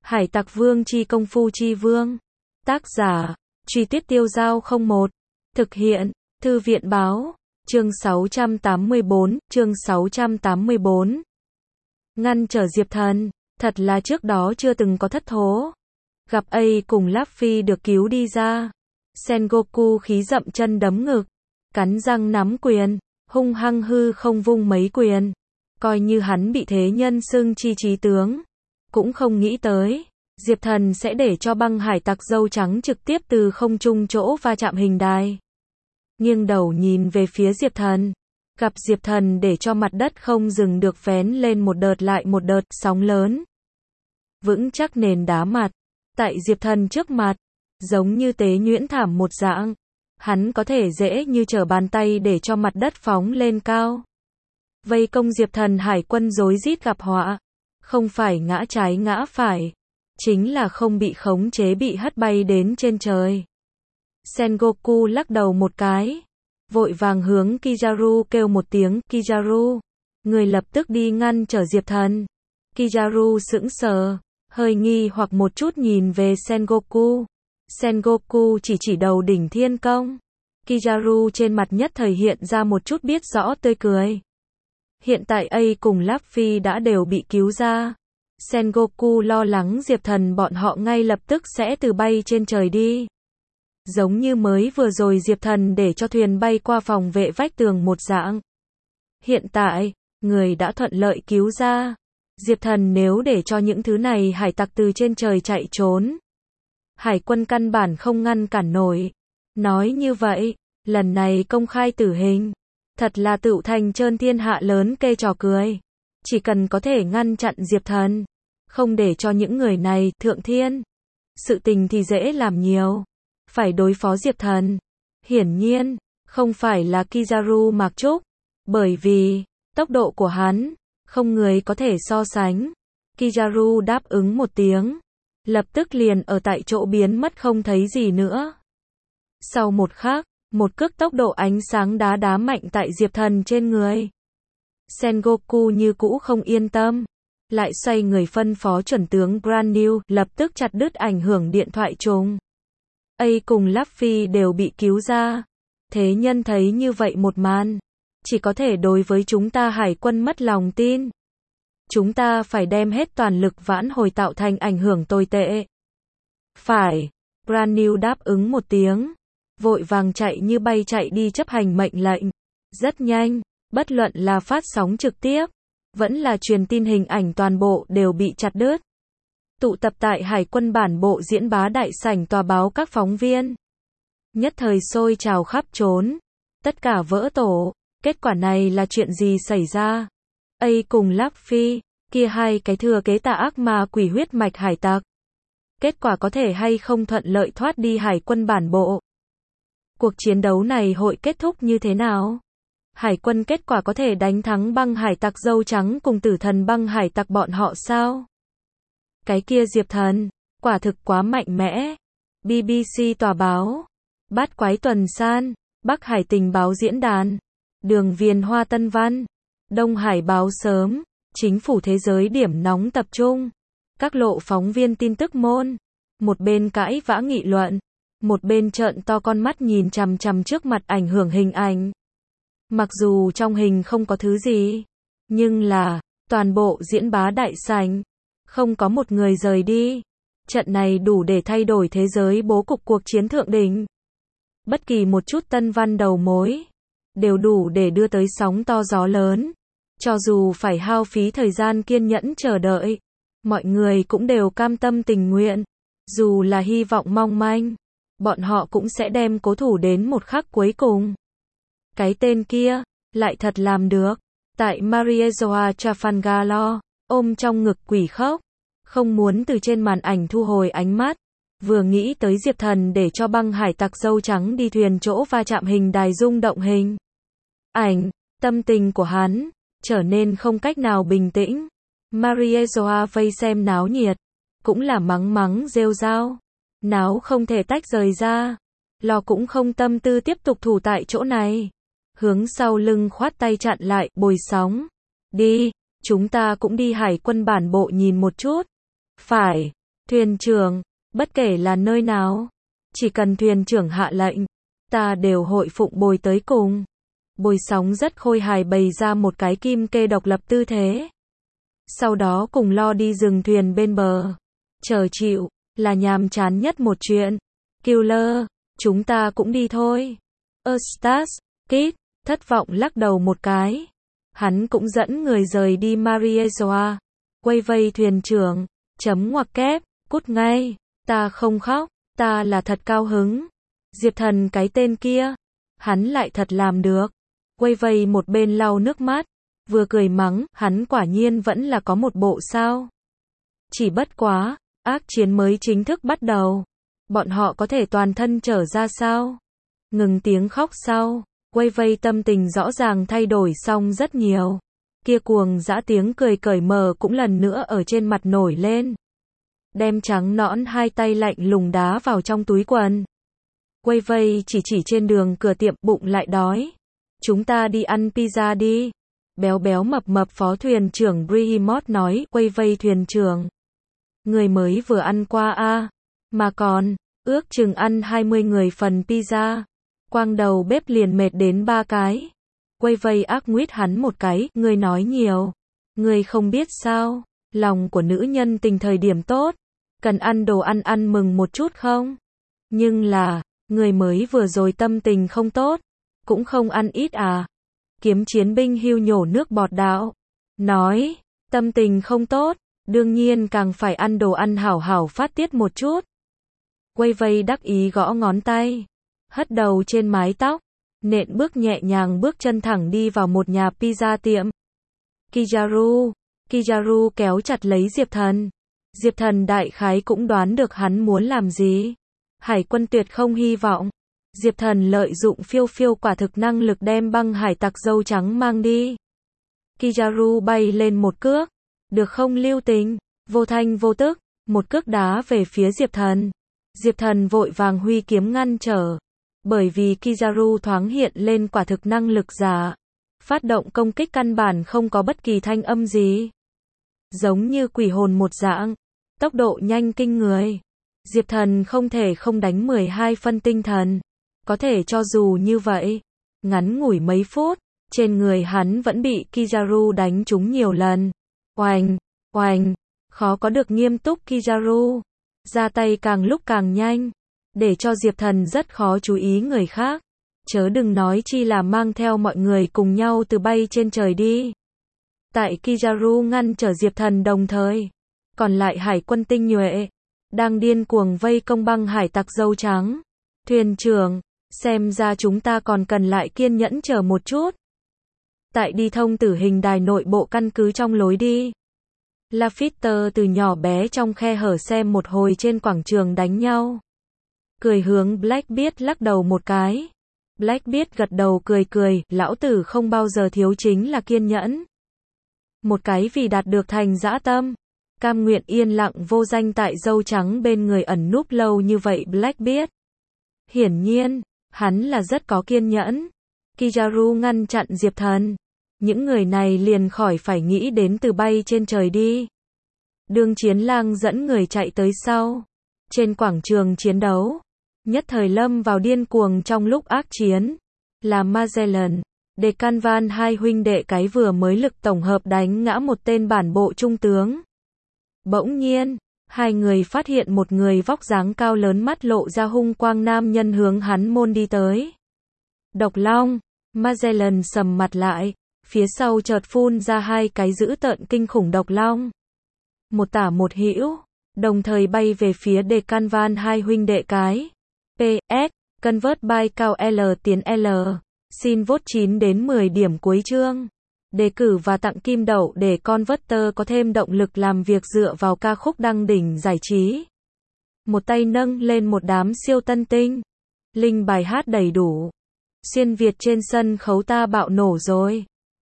Hải tặc vương chi công phu chi vương. Tác giả, Truy Tuyết Tiêu Giao 01. Thực hiện, Thư viện báo, chương 684, chương 684. Ngăn trở Diệp Thần, thật là trước đó chưa từng có thất thố. Gặp A cùng Luffy được cứu đi ra. Sengoku khí dậm chân đấm ngực, cắn răng nắm quyền, hung hăng hư không vung mấy quyền. Coi như hắn bị thế nhân xưng chi trí tướng, cũng không nghĩ tới, Diệp Thần sẽ để cho băng hải tặc dâu trắng trực tiếp từ không trung chỗ va chạm hình đài. Nghiêng đầu nhìn về phía Diệp Thần, gặp Diệp Thần để cho mặt đất không dừng được vén lên một đợt lại một đợt sóng lớn. Vững chắc nền đá mặt, tại Diệp Thần trước mặt, giống như tế nhuyễn thảm một dạng. Hắn có thể dễ như trở bàn tay để cho mặt đất phóng lên cao. Vây công Diệp Thần hải quân rối rít gặp họa. Không phải ngã trái ngã phải, chính là không bị khống chế bị hất bay đến trên trời. Sengoku lắc đầu một cái, vội vàng hướng Kizaru kêu một tiếng, Kizaru, người lập tức đi ngăn trở Diệp Thần. Kizaru sững sờ, hơi nghi hoặc một chút nhìn về Sengoku. Sengoku chỉ đầu đỉnh thiên công. Kizaru trên mặt nhất thời hiện ra một chút biết rõ tươi cười. Hiện tại A cùng Luffy đã đều bị cứu ra. Sengoku lo lắng Diệp Thần bọn họ ngay lập tức sẽ từ bay trên trời đi. Giống như mới vừa rồi Diệp Thần để cho thuyền bay qua phòng vệ vách tường một dạng. Hiện tại, người đã thuận lợi cứu ra. Diệp Thần nếu để cho những thứ này hải tặc từ trên trời chạy trốn, hải quân căn bản không ngăn cản nổi. Nói như vậy, lần này công khai tử hình, thật là tựu thành trơn thiên hạ lớn kê trò cười. Chỉ cần có thể ngăn chặn Diệp Thần, không để cho những người này thượng thiên, sự tình thì dễ làm nhiều. Phải đối phó Diệp Thần, hiển nhiên, không phải là Kizaru Mạc Trúc, bởi vì, tốc độ của hắn, không người có thể so sánh. Kizaru đáp ứng một tiếng, lập tức liền ở tại chỗ biến mất không thấy gì nữa. Sau một khắc, một cước tốc độ ánh sáng đá mạnh tại Diệp Thần trên người. Sengoku như cũ không yên tâm, lại xoay người phân phó chuẩn tướng Grand New lập tức chặt đứt ảnh hưởng điện thoại trùng. A cùng Luffy đều bị cứu ra. Thế nhân thấy như vậy một màn, chỉ có thể đối với chúng ta hải quân mất lòng tin. Chúng ta phải đem hết toàn lực vãn hồi tạo thành ảnh hưởng tồi tệ. Phải, Grand New đáp ứng một tiếng, vội vàng chạy như bay chạy đi chấp hành mệnh lệnh. Rất nhanh, bất luận là phát sóng trực tiếp, vẫn là truyền tin hình ảnh toàn bộ đều bị chặt đứt. Tụ tập tại hải quân bản bộ diễn bá đại sảnh tòa báo các phóng viên. Nhất thời sôi trào khắp trốn. Tất cả vỡ tổ. Kết quả này là chuyện gì xảy ra? A cùng Luffy, kia hai cái thừa kế tà ác ma quỷ huyết mạch hải tặc. Kết quả có thể hay không thuận lợi thoát đi hải quân bản bộ? Cuộc chiến đấu này hội kết thúc như thế nào? Hải quân kết quả có thể đánh thắng băng hải tặc dâu trắng cùng tử thần băng hải tặc bọn họ sao? Cái kia Diệp Thần, quả thực quá mạnh mẽ. BBC tòa báo, Bát Quái Tuần San, Bắc Hải Tình báo diễn đàn, Đường Viền Hoa Tân Văn, Đông Hải báo sớm, Chính phủ thế giới điểm nóng tập trung, các lộ phóng viên tin tức môn, một bên cãi vã nghị luận, một bên trợn to con mắt nhìn chằm chằm trước mặt ảnh hưởng hình ảnh. Mặc dù trong hình không có thứ gì, nhưng là, toàn bộ diễn bá đại sảnh, không có một người rời đi. Trận này đủ để thay đổi thế giới bố cục cuộc chiến thượng đỉnh. Bất kỳ một chút tân văn đầu mối, đều đủ để đưa tới sóng to gió lớn. Cho dù phải hao phí thời gian kiên nhẫn chờ đợi, mọi người cũng đều cam tâm tình nguyện. Dù là hy vọng mong manh, bọn họ cũng sẽ đem cố thủ đến một khắc cuối cùng. Cái tên kia, lại thật làm được. Tại Mariejoa Trafalgar, ôm trong ngực quỷ khóc, không muốn từ trên màn ảnh thu hồi ánh mắt. Vừa nghĩ tới Diệp Thần để cho băng hải tặc dâu trắng đi thuyền chỗ va chạm hình đài rung động hình ảnh, tâm tình của hắn trở nên không cách nào bình tĩnh. Mariejoa vây xem náo nhiệt, cũng là mắng rêu rao, náo không thể tách rời ra, lo cũng không tâm tư tiếp tục thủ tại chỗ này. Hướng sau lưng khoát tay chặn lại, bồi sóng. Đi, chúng ta cũng đi hải quân bản bộ nhìn một chút. Phải, Thuyền trưởng, bất kể là nơi nào, chỉ cần thuyền trưởng hạ lệnh, ta đều hội phụng bồi tới cùng. Bồi sóng rất khôi hài bày ra một cái kim kê độc lập tư thế. Sau đó cùng lo đi dừng thuyền bên bờ. Chờ chịu, là nhàm chán nhất một chuyện. Killer, chúng ta cũng đi thôi. Eustace, Kit, thất vọng lắc đầu một cái. Hắn cũng dẫn người rời đi Mariejoa. Quay vây thuyền trưởng, chấm ngoặc kép, cút ngay. Ta không khóc, ta là thật cao hứng. Diệp Thần cái tên kia, hắn lại thật làm được. Quay vây một bên lau nước mắt, vừa cười mắng, hắn quả nhiên vẫn là có một bộ sao. Chỉ bất quá, ác chiến mới chính thức bắt đầu. Bọn họ có thể toàn thân trở ra sao? Ngừng tiếng khóc sau, quay vây tâm tình rõ ràng thay đổi xong rất nhiều. Kia cuồng dã tiếng cười cởi mở cũng lần nữa ở trên mặt nổi lên. Đem trắng nõn hai tay lạnh lùng đá vào trong túi quần. Quay vây chỉ trên đường cửa tiệm, bụng lại đói. Chúng ta đi ăn pizza đi. Béo béo mập mập phó thuyền trưởng Brihimot nói, quay vây thuyền trưởng. Người mới vừa ăn qua a, mà còn, ước chừng ăn 20 người phần pizza. Quang đầu bếp liền mệt đến 3 cái. Quay vây ác nguyết hắn một cái, ngươi nói nhiều. Ngươi không biết sao, lòng của nữ nhân tình thời điểm tốt. Cần ăn đồ ăn mừng một chút không? Nhưng là, người mới vừa rồi tâm tình không tốt. Cũng không ăn ít à? Kiếm chiến binh hưu nhổ nước bọt đạo. Nói, tâm tình không tốt, đương nhiên càng phải ăn đồ ăn hảo hảo phát tiết một chút. Quay vây đắc ý gõ ngón tay. Hất đầu trên mái tóc. Nện bước nhẹ nhàng bước chân thẳng đi vào một nhà pizza tiệm. Kizaru kéo chặt lấy Diệp Thần. Diệp Thần đại khái cũng đoán được hắn muốn làm gì. Hải quân tuyệt không hy vọng. Diệp Thần lợi dụng phiêu quả thực năng lực đem băng hải tặc dâu trắng mang đi. Kizaru bay lên một cước. Được không lưu tình, vô thanh vô tức, một cước đá về phía Diệp Thần. Diệp Thần vội vàng huy kiếm ngăn trở. Bởi vì Kizaru thoáng hiện lên quả thực năng lực giả. Phát động công kích căn bản không có bất kỳ thanh âm gì. Giống như quỷ hồn một dạng. Tốc độ nhanh kinh người. Diệp Thần không thể không đánh 12 phân tinh thần. Có thể cho dù như vậy, ngắn ngủi mấy phút, trên người hắn vẫn bị Kizaru đánh trúng nhiều lần. Oành, oành, khó có được nghiêm túc Kizaru. Ra tay càng lúc càng nhanh, để cho Diệp Thần rất khó chú ý người khác. Chớ đừng nói chi là mang theo mọi người cùng nhau từ bay trên trời đi. Tại Kizaru ngăn trở Diệp Thần đồng thời, còn lại hải quân tinh nhuệ đang điên cuồng vây công băng hải tặc dâu trắng. Thuyền trưởng, xem ra chúng ta còn cần lại kiên nhẫn chờ một chút. Tại đi thông tử hình đài nội bộ căn cứ trong lối đi, Lafitte từ nhỏ bé trong khe hở xem một hồi trên quảng trường đánh nhau. Cười hướng Blackbeard lắc đầu một cái. Blackbeard gật đầu cười, lão tử không bao giờ thiếu chính là kiên nhẫn. Một cái vì đạt được thành dã tâm, cam nguyện yên lặng vô danh tại dâu trắng bên người ẩn núp lâu như vậy Blackbeard. Hiển nhiên, hắn là rất có kiên nhẫn. Kizaru ngăn chặn Diệp Thần. Những người này liền khỏi phải nghĩ đến từ bay trên trời đi. Đường Chiến Lang dẫn người chạy tới sau. Trên quảng trường chiến đấu, nhất thời lâm vào điên cuồng trong lúc ác chiến. Là Magellan, Decanvan hai huynh đệ cái vừa mới lực tổng hợp đánh ngã một tên bản bộ trung tướng. Bỗng nhiên, hai người phát hiện một người vóc dáng cao lớn mắt lộ ra hung quang nam nhân hướng hắn môn đi tới. Độc Long, Magellan sầm mặt lại, phía sau chợt phun ra hai cái dữ tợn kinh khủng độc long. Một tả một hữu, đồng thời bay về phía Decanvan hai huynh đệ cái. PS, convert by cao L tiến L. Xin vote 9 đến 10 điểm cuối chương. Đề cử và tặng kim đậu để Converter có thêm động lực làm việc dựa vào ca khúc đăng đỉnh giải trí. Một tay nâng lên một đám siêu tân tinh. Linh bài hát đầy đủ. Xuyên Việt trên sân khấu ta bạo nổ rồi.